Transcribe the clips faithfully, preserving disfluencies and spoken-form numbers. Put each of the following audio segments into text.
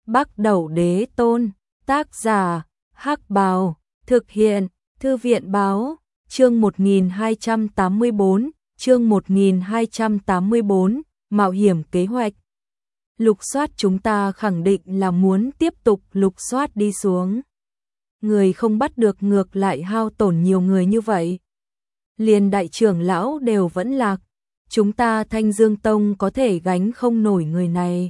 Bắc Đẩu Đế Tôn, tác giả, Hắc Bào, thực hiện, Thư viện Báo, chương một nghìn hai trăm tám mươi bốn, chương một nghìn hai trăm tám mươi bốn, mạo hiểm kế hoạch. Lục soát chúng ta khẳng định là muốn tiếp tục lục soát đi xuống. Người không bắt được ngược lại hao tổn nhiều người như vậy. Liền đại trưởng lão đều vẫn lạc, chúng ta Thanh Dương Tông có thể gánh không nổi người này.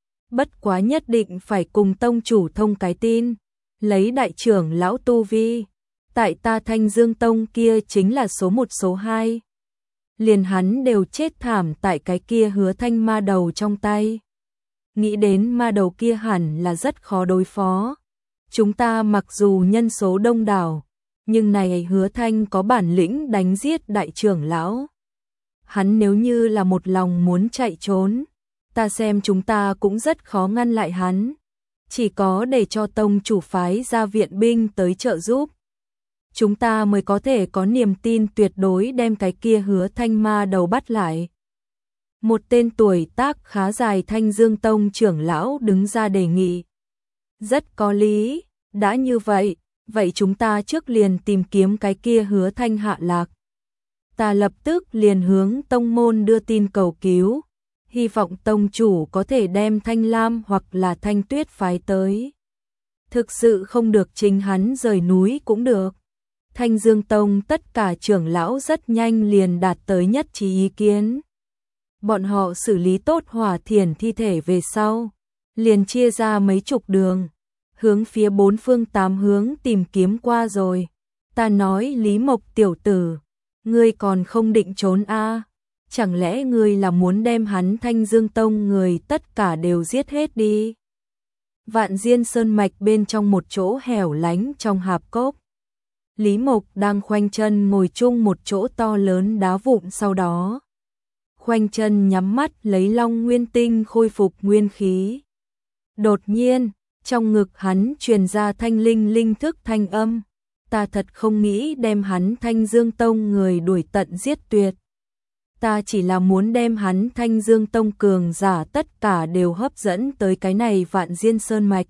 Bất quá nhất định phải cùng tông chủ thông cái tin, lấy đại trưởng lão tu vi, tại ta Thanh Dương Tông kia chính là số một số hai. Liền hắn đều chết thảm tại cái kia Hứa Thanh ma đầu trong tay. Nghĩ đến ma đầu kia hẳn là rất khó đối phó. Chúng ta mặc dù nhân số đông đảo, nhưng này Hứa Thanh có bản lĩnh đánh giết đại trưởng lão. Hắn nếu như là một lòng muốn chạy trốn, ta xem chúng ta cũng rất khó ngăn lại hắn. Chỉ có để cho tông chủ phái ra viện binh tới trợ giúp, chúng ta mới có thể có niềm tin tuyệt đối đem cái kia Hứa Thanh ma đầu bắt lại. Một tên tuổi tác khá dài Thanh Dương Tông trưởng lão đứng ra đề nghị. Rất có lý, đã như vậy, vậy chúng ta trước liền tìm kiếm cái kia Hứa Thanh hạ lạc. Ta lập tức liền hướng tông môn đưa tin cầu cứu, hy vọng tông chủ có thể đem Thanh Lam hoặc là Thanh Tuyết phái tới. Thực sự không được chính hắn rời núi cũng được. Thanh Dương Tông tất cả trưởng lão rất nhanh liền đạt tới nhất trí ý kiến. Bọn họ xử lý tốt Hỏa Thiển thi thể về sau, liền chia ra mấy chục đường, hướng phía bốn phương tám hướng tìm kiếm qua rồi. Ta nói Lý Mộc tiểu tử, ngươi còn không định trốn a? À? Chẳng lẽ ngươi là muốn đem hắn Thanh Dương Tông người tất cả đều giết hết đi? Vạn Diên Sơn mạch bên trong một chỗ hẻo lánh trong hạp cốc, Lý Mộc đang khoanh chân ngồi chung một chỗ to lớn đá vụn, sau đó khoanh chân nhắm mắt lấy Long Nguyên Tinh khôi phục nguyên khí. Đột nhiên, trong ngực hắn truyền ra thanh linh linh thức thanh âm, ta thật không nghĩ đem hắn Thanh Dương Tông người đuổi tận giết tuyệt. Ta chỉ là muốn đem hắn Thanh Dương Tông cường giả tất cả đều hấp dẫn tới cái này Vạn Diên Sơn mạch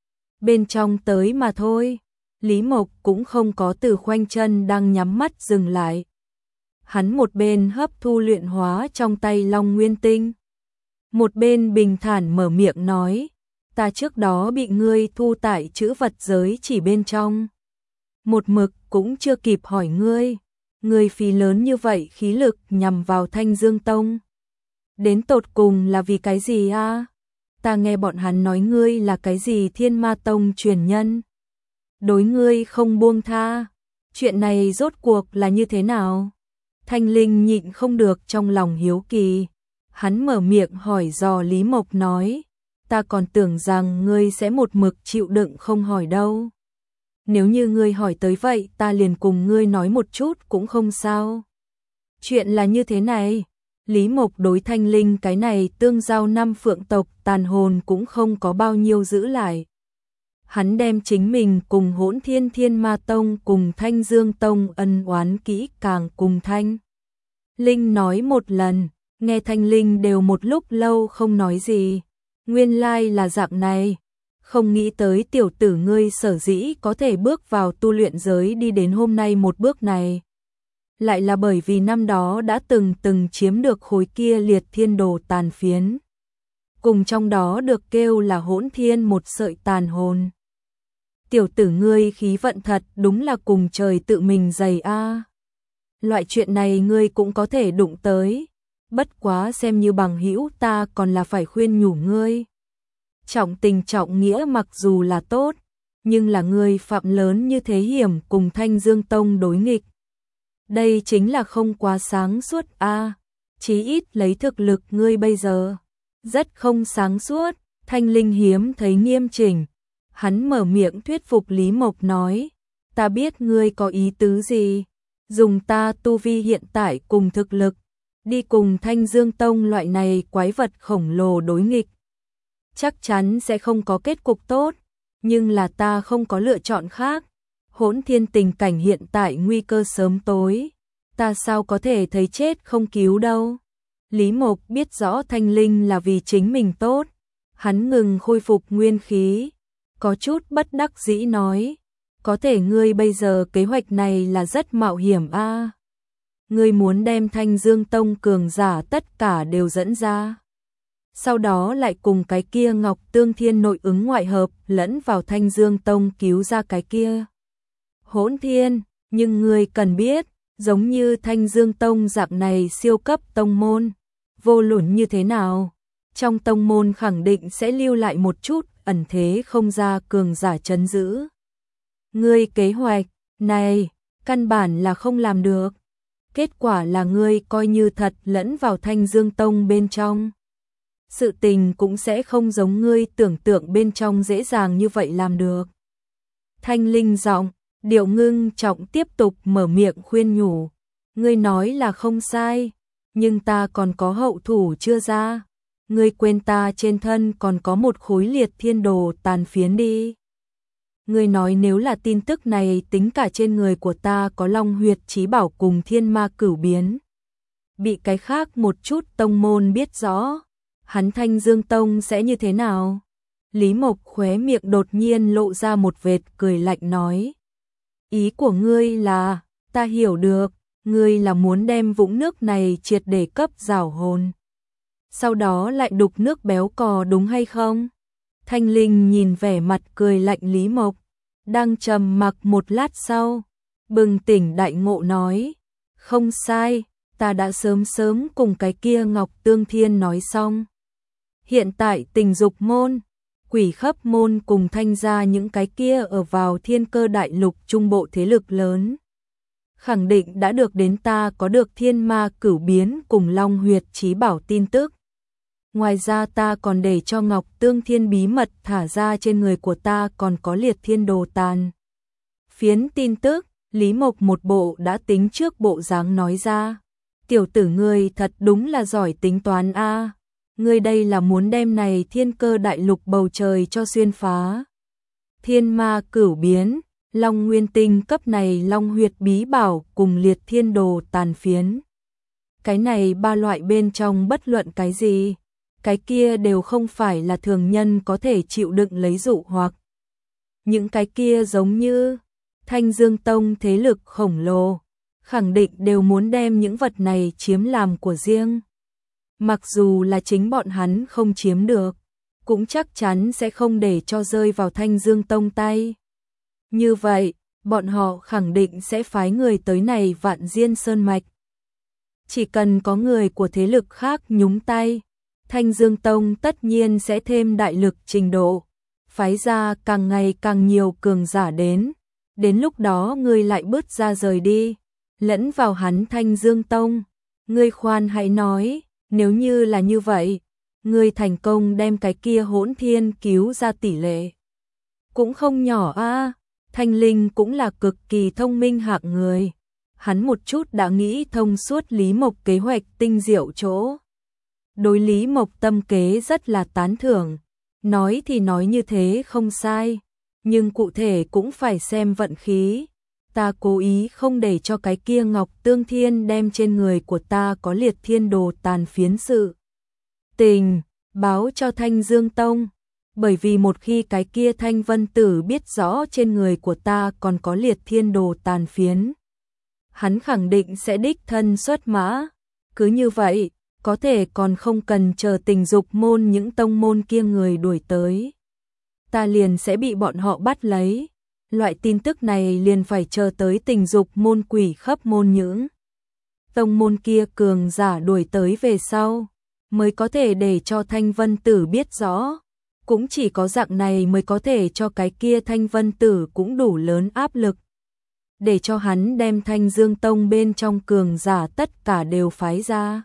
bên trong tới mà thôi. Lý Mộc cũng không có từ khoanh chân đang nhắm mắt dừng lại. Hắn một bên hấp thu luyện hóa trong tay Long Nguyên Tinh, một bên bình thản mở miệng nói, ta trước đó bị ngươi thu tại chữ vật giới chỉ bên trong. Một mực cũng chưa kịp hỏi ngươi, ngươi phí lớn như vậy khí lực nhằm vào Thanh Dương Tông. Đến tột cùng là vì cái gì a? À? Ta nghe bọn hắn nói ngươi là cái gì Thiên Ma Tông truyền nhân. Đối ngươi không buông tha, chuyện này rốt cuộc là như thế nào? Thanh Linh nhịn không được trong lòng hiếu kỳ. Hắn mở miệng hỏi dò Lý Mộc nói, ta còn tưởng rằng ngươi sẽ một mực chịu đựng không hỏi đâu. Nếu như ngươi hỏi tới vậy ta liền cùng ngươi nói một chút cũng không sao. Chuyện là như thế này, Lý Mộc đối Thanh Linh cái này tương giao năm phượng tộc tàn hồn cũng không có bao nhiêu giữ lại. Hắn đem chính mình cùng Hỗn Thiên Thiên Ma Tông cùng Thanh Dương Tông ân oán kỹ càng cùng Thanh Linh nói một lần, nghe Thanh Linh đều một lúc lâu không nói gì. Nguyên lai là dạng này, không nghĩ tới tiểu tử ngươi sở dĩ có thể bước vào tu luyện giới đi đến hôm nay một bước này. Lại là bởi vì năm đó đã từng từng chiếm được khối kia liệt thiên đồ tàn phiến. Cùng trong đó được kêu là Hỗn Thiên một sợi tàn hồn. Tiểu tử ngươi khí vận thật đúng là cùng trời tự mình dày a. Loại chuyện này ngươi cũng có thể đụng tới. Bất quá xem như bằng hữu ta còn là phải khuyên nhủ ngươi. Trọng tình trọng nghĩa mặc dù là tốt, nhưng là ngươi phạm lớn như thế hiểm cùng Thanh Dương Tông đối nghịch. Đây chính là không quá sáng suốt a. À, chí ít lấy thực lực ngươi bây giờ, rất không sáng suốt. Thanh Linh hiếm thấy nghiêm chỉnh. Hắn mở miệng thuyết phục Lý Mộc nói, ta biết ngươi có ý tứ gì, dùng ta tu vi hiện tại cùng thực lực, đi cùng Thanh Dương Tông loại này quái vật khổng lồ đối nghịch. Chắc chắn sẽ không có kết cục tốt, nhưng là ta không có lựa chọn khác. Hỗn Thiên tình cảnh hiện tại nguy cơ sớm tối, ta sao có thể thấy chết không cứu đâu. Lý Mộc biết rõ Thanh Linh là vì chính mình tốt, Hắn ngừng khôi phục nguyên khí, có chút bất đắc dĩ nói, có thể ngươi bây giờ kế hoạch này là rất mạo hiểm a. À. Ngươi muốn đem Thanh Dương Tông cường giả tất cả đều dẫn ra. Sau đó lại cùng cái kia Ngọc Tương Thiên nội ứng ngoại hợp lẫn vào Thanh Dương Tông cứu ra cái kia Hỗn Thiên, nhưng ngươi cần biết, giống như Thanh Dương Tông dạng này siêu cấp tông môn, vô luận như thế nào, trong tông môn khẳng định sẽ lưu lại một chút ẩn thế không ra cường giả trấn giữ. Ngươi kế hoạch này căn bản là không làm được. Kết quả là ngươi coi như thật lẫn vào Thanh Dương Tông bên trong. Sự tình cũng sẽ không giống ngươi tưởng tượng bên trong dễ dàng như vậy làm được. Thanh Linh giọng, điệu ngưng trọng tiếp tục mở miệng khuyên nhủ. Ngươi nói là không sai, nhưng ta còn có hậu thủ chưa ra. Ngươi quên ta trên thân còn có một khối liệt thiên đồ tàn phiến đi. Ngươi nói nếu là tin tức này tính cả trên người của ta có long huyệt chí bảo cùng thiên ma cửu biến. Bị cái khác một chút tông môn biết rõ, hắn Thanh Dương Tông sẽ như thế nào? Lý Mộc khóe miệng đột nhiên lộ ra một vệt cười lạnh nói. Ý của ngươi là, ta hiểu được, ngươi là muốn đem vũng nước này triệt để cấp rào hồn. Sau đó lại đục nước béo cò đúng hay không? Thanh Linh nhìn vẻ mặt cười lạnh Lý Mộc, đang trầm mặc một lát sau, bừng tỉnh đại ngộ nói, không sai, ta đã sớm sớm cùng cái kia Ngọc Tương Thiên nói xong. Hiện tại Tình Dục môn, Quỷ Khấp môn cùng Thanh gia những cái kia ở vào Thiên Cơ đại lục trung bộ thế lực lớn, khẳng định đã được đến ta có được thiên ma cửu biến cùng long huyệt chí bảo tin tức. Ngoài ra ta còn để cho Ngọc Tương Thiên bí mật thả ra trên người của ta còn có liệt thiên đồ tàn phiến tin tức. Lý Mộc một bộ đã tính trước bộ dáng nói ra. Tiểu tử ngươi thật đúng là giỏi tính toán a. À. Ngươi đây là muốn đem này Thiên Cơ đại lục bầu trời cho xuyên phá. Thiên ma cửu biến, long nguyên tinh cấp này long huyệt bí bảo cùng liệt thiên đồ tàn phiến. Cái này ba loại bên trong bất luận cái gì, cái kia đều không phải là thường nhân có thể chịu đựng lấy dụ hoặc. Những cái kia giống như Thanh Dương Tông thế lực khổng lồ, khẳng định đều muốn đem những vật này chiếm làm của riêng. Mặc dù là chính bọn hắn không chiếm được, cũng chắc chắn sẽ không để cho rơi vào Thanh Dương Tông tay. Như vậy, bọn họ khẳng định sẽ phái người tới này Vạn Diên Sơn Mạch. Chỉ cần có người của thế lực khác nhúng tay, Thanh Dương Tông tất nhiên sẽ thêm đại lực trình độ, phái ra càng ngày càng nhiều cường giả đến. Đến lúc đó ngươi lại bứt ra rời đi, lẫn vào hắn Thanh Dương Tông. Ngươi khoan hãy nói, nếu như là như vậy, ngươi thành công đem cái kia Hỗn Thiên cứu ra tỷ lệ cũng không nhỏ a. À. Thanh Linh cũng là cực kỳ thông minh hạng người, hắn một chút đã nghĩ thông suốt Lý Mộc kế hoạch tinh diệu chỗ. Đối Lý Mộc tâm kế rất là tán thưởng, nói thì nói như thế không sai, nhưng cụ thể cũng phải xem vận khí. Ta cố ý không để cho cái kia Ngọc Tương Thiên đem trên người của ta có liệt thiên đồ tàn phiến sự tình báo cho Thanh Dương Tông, bởi vì một khi cái kia Thanh Vân Tử biết rõ trên người của ta còn có liệt thiên đồ tàn phiến, hắn khẳng định sẽ đích thân xuất mã. Cứ như vậy, có thể còn không cần chờ Tình Dục môn những tông môn kia người đuổi tới, ta liền sẽ bị bọn họ bắt lấy. Loại tin tức này liền phải chờ tới Tình Dục môn Quỷ Khấp môn những tông môn kia cường giả đuổi tới về sau, mới có thể để cho Thanh Vân Tử biết rõ. Cũng chỉ có dạng này mới có thể cho cái kia Thanh Vân Tử cũng đủ lớn áp lực, để cho hắn đem Thanh Dương Tông bên trong cường giả tất cả đều phái ra.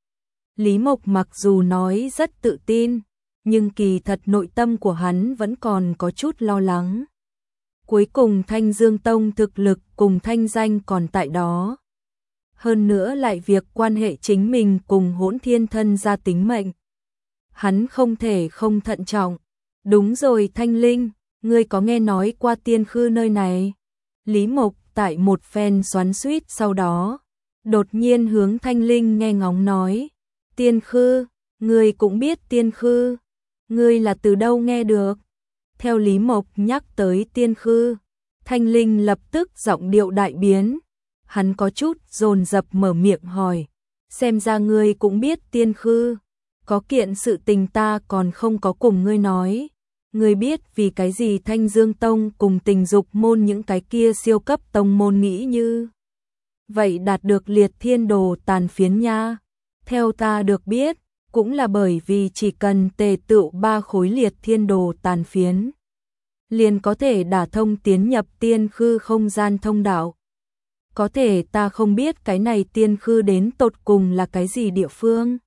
Lý Mộc mặc dù nói rất tự tin, nhưng kỳ thật nội tâm của hắn vẫn còn có chút lo lắng. Cuối cùng Thanh Dương Tông thực lực cùng thanh danh còn tại đó. Hơn nữa lại việc quan hệ chính mình cùng Hỗn Thiên thân ra tính mệnh. Hắn không thể không thận trọng. Đúng rồi Thanh Linh, ngươi có nghe nói qua Tiên Khư nơi này? Lý Mộc tại một phen xoắn xuýt sau đó, đột nhiên hướng Thanh Linh nghe ngóng nói. Tiên Khư, ngươi cũng biết Tiên Khư? Ngươi là từ đâu nghe được? Theo Lý Mộc nhắc tới tiên khư, Thanh Linh lập tức giọng điệu đại biến. Hắn có chút dồn dập mở miệng hỏi, xem ra ngươi cũng biết tiên khư, có kiện sự tình ta còn không có cùng ngươi nói. Ngươi biết vì cái gì Thanh Dương Tông cùng Tình Dục môn những cái kia siêu cấp tông môn nghĩ như vậy đạt được liệt thiên đồ tàn phiến nha? Theo ta được biết, cũng là bởi vì chỉ cần tề tựu ba khối liệt thiên đồ tàn phiến, liền có thể đả thông tiến nhập tiên khư không gian thông đạo. Có thể ta không biết cái này tiên khư đến tột cùng là cái gì địa phương.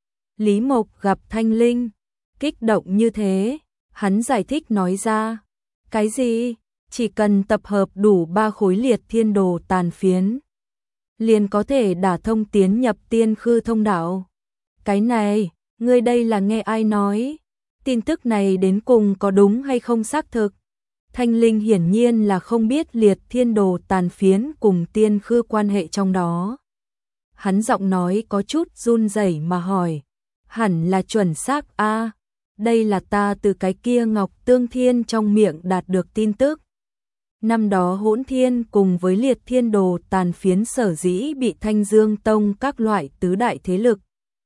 Lý Mộc gặp Thanh Linh, kích động như thế, hắn giải thích nói ra. Cái gì? Chỉ cần tập hợp đủ ba khối liệt thiên đồ tàn phiến, liền có thể đả thông tiến nhập tiên khư thông đạo. Cái này, ngươi đây là nghe ai nói? Tin tức này đến cùng có đúng hay không xác thực? Thanh Linh hiển nhiên là không biết liệt thiên đồ tàn phiến cùng tiên khư quan hệ trong đó. Hắn giọng nói có chút run rẩy mà hỏi, hẳn là chuẩn xác a, đây là ta từ cái kia Ngọc Tương Thiên trong miệng đạt được tin tức. Năm đó Hỗn Thiên cùng với liệt thiên đồ tàn phiến sở dĩ bị Thanh Dương Tông các loại tứ đại thế lực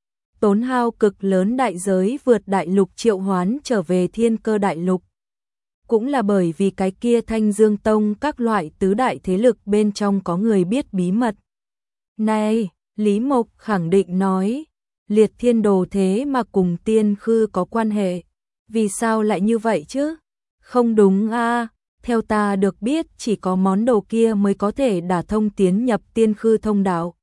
tốn hao cực lớn đại giới vượt đại lục triệu hoán trở về thiên cơ đại lục, cũng là bởi vì cái kia Thanh Dương Tông các loại tứ đại thế lực bên trong có người biết bí mật. Này, Lý Mộc khẳng định nói, liệt thiên đồ thế mà cùng tiên khư có quan hệ, vì sao lại như vậy chứ? Không đúng a, theo ta được biết chỉ có món đồ kia mới có thể đả thông tiến nhập tiên khư thông đạo.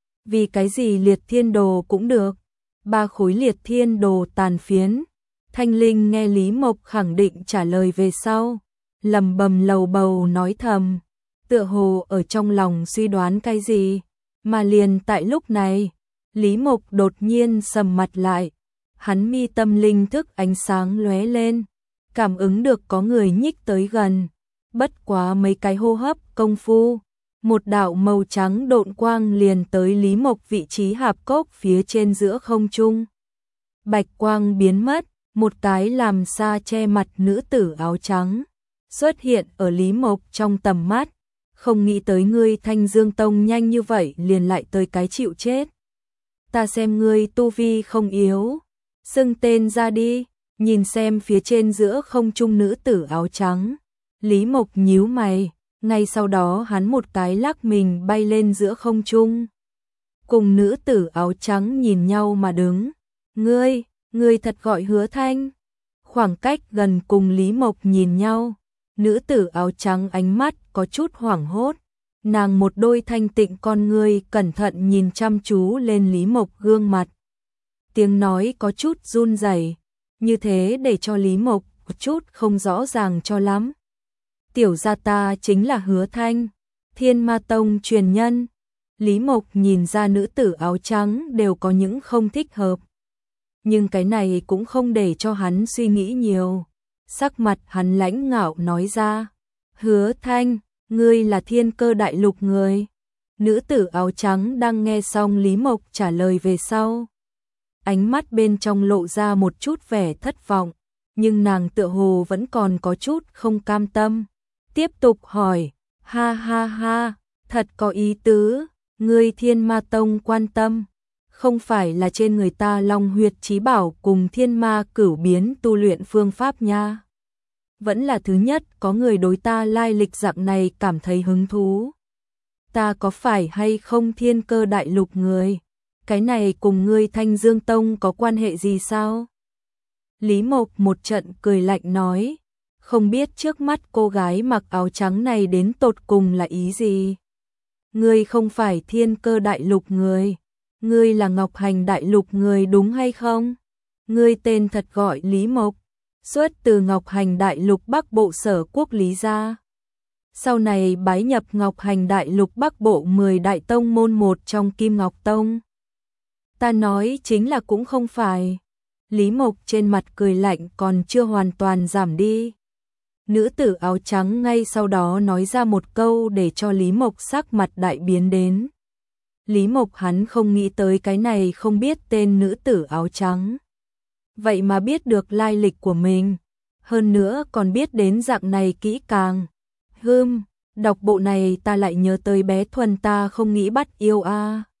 Vì cái gì liệt thiên đồ cũng được? Ba khối liệt thiên đồ tàn phiến. Thanh Linh nghe Lý Mộc khẳng định trả lời về sau, lầm bầm lầu bầu nói thầm, tựa hồ ở trong lòng suy đoán cái gì, mà liền tại lúc này, Lý Mộc đột nhiên sầm mặt lại, hắn mi tâm linh thức ánh sáng lóe lên, cảm ứng được có người nhích tới gần, bất quá mấy cái hô hấp công phu, một đạo màu trắng độn quang liền tới Lý Mộc vị trí hạp cốc phía trên giữa không trung. Bạch quang biến mất, một cái làm xa che mặt nữ tử áo trắng xuất hiện ở Lý Mộc trong tầm mắt, không nghĩ tới ngươi Thanh Dương Tông nhanh như vậy liền lại tới cái chịu chết. Ta xem ngươi tu vi không yếu, xưng tên ra đi. Nhìn xem phía trên giữa không trung nữ tử áo trắng, Lý Mộc nhíu mày, ngay sau đó hắn một cái lắc mình bay lên giữa không trung. Cùng nữ tử áo trắng nhìn nhau mà đứng, ngươi, ngươi thật gọi Hứa Thanh? Khoảng cách gần cùng Lý Mộc nhìn nhau, nữ tử áo trắng ánh mắt có chút hoảng hốt, nàng một đôi thanh tịnh con ngươi cẩn thận nhìn chăm chú lên Lý Mộc gương mặt. Tiếng nói có chút run rẩy, như thế để cho Lý Mộc có chút không rõ ràng cho lắm. Tiểu gia ta chính là Hứa Thanh, Thiên Ma Tông truyền nhân. Lý Mộc nhìn ra nữ tử áo trắng đều có những không thích hợp, nhưng cái này cũng không để cho hắn suy nghĩ nhiều. Sắc mặt hắn lãnh ngạo nói ra, Hứa Thanh, ngươi là thiên cơ đại lục người. Nữ tử áo trắng đang nghe xong Lý Mộc trả lời về sau, ánh mắt bên trong lộ ra một chút vẻ thất vọng, nhưng nàng tựa hồ vẫn còn có chút không cam tâm. Tiếp tục hỏi, ha ha ha, thật có ý tứ, ngươi Thiên Ma Tông quan tâm, không phải là trên người ta Long Huyệt Chí Bảo cùng Thiên Ma Cửu Biến tu luyện phương pháp nha. Vẫn là thứ nhất có người đối ta lai lịch dạng này cảm thấy hứng thú. Ta có phải hay không thiên cơ đại lục người? Cái này cùng ngươi Thanh Dương Tông có quan hệ gì sao? Lý Mộc một trận cười lạnh nói, không biết trước mắt cô gái mặc áo trắng này đến tột cùng là ý gì? Ngươi không phải thiên cơ đại lục người, ngươi là Ngọc Hành đại lục người đúng hay không? Ngươi tên thật gọi Lý Mộc, xuất từ Ngọc Hành đại lục Bắc Bộ Sở Quốc Lý gia. Sau này bái nhập Ngọc Hành đại lục Bắc Bộ mười đại tông môn một trong Kim Ngọc Tông. Ta nói chính là cũng không phải. Lý Mộc trên mặt cười lạnh còn chưa hoàn toàn giảm đi. Nữ tử áo trắng ngay sau đó nói ra một câu để cho Lý Mộc sắc mặt đại biến đến. Lý Mộc hắn không nghĩ tới cái này không biết tên nữ tử áo trắng. vậy mà biết được lai lịch của mình, hơn nữa còn biết đến dạng này kỹ càng. Hừm, đọc bộ này ta lại nhớ tới bé Thuần ta không nghĩ bắt yêu a.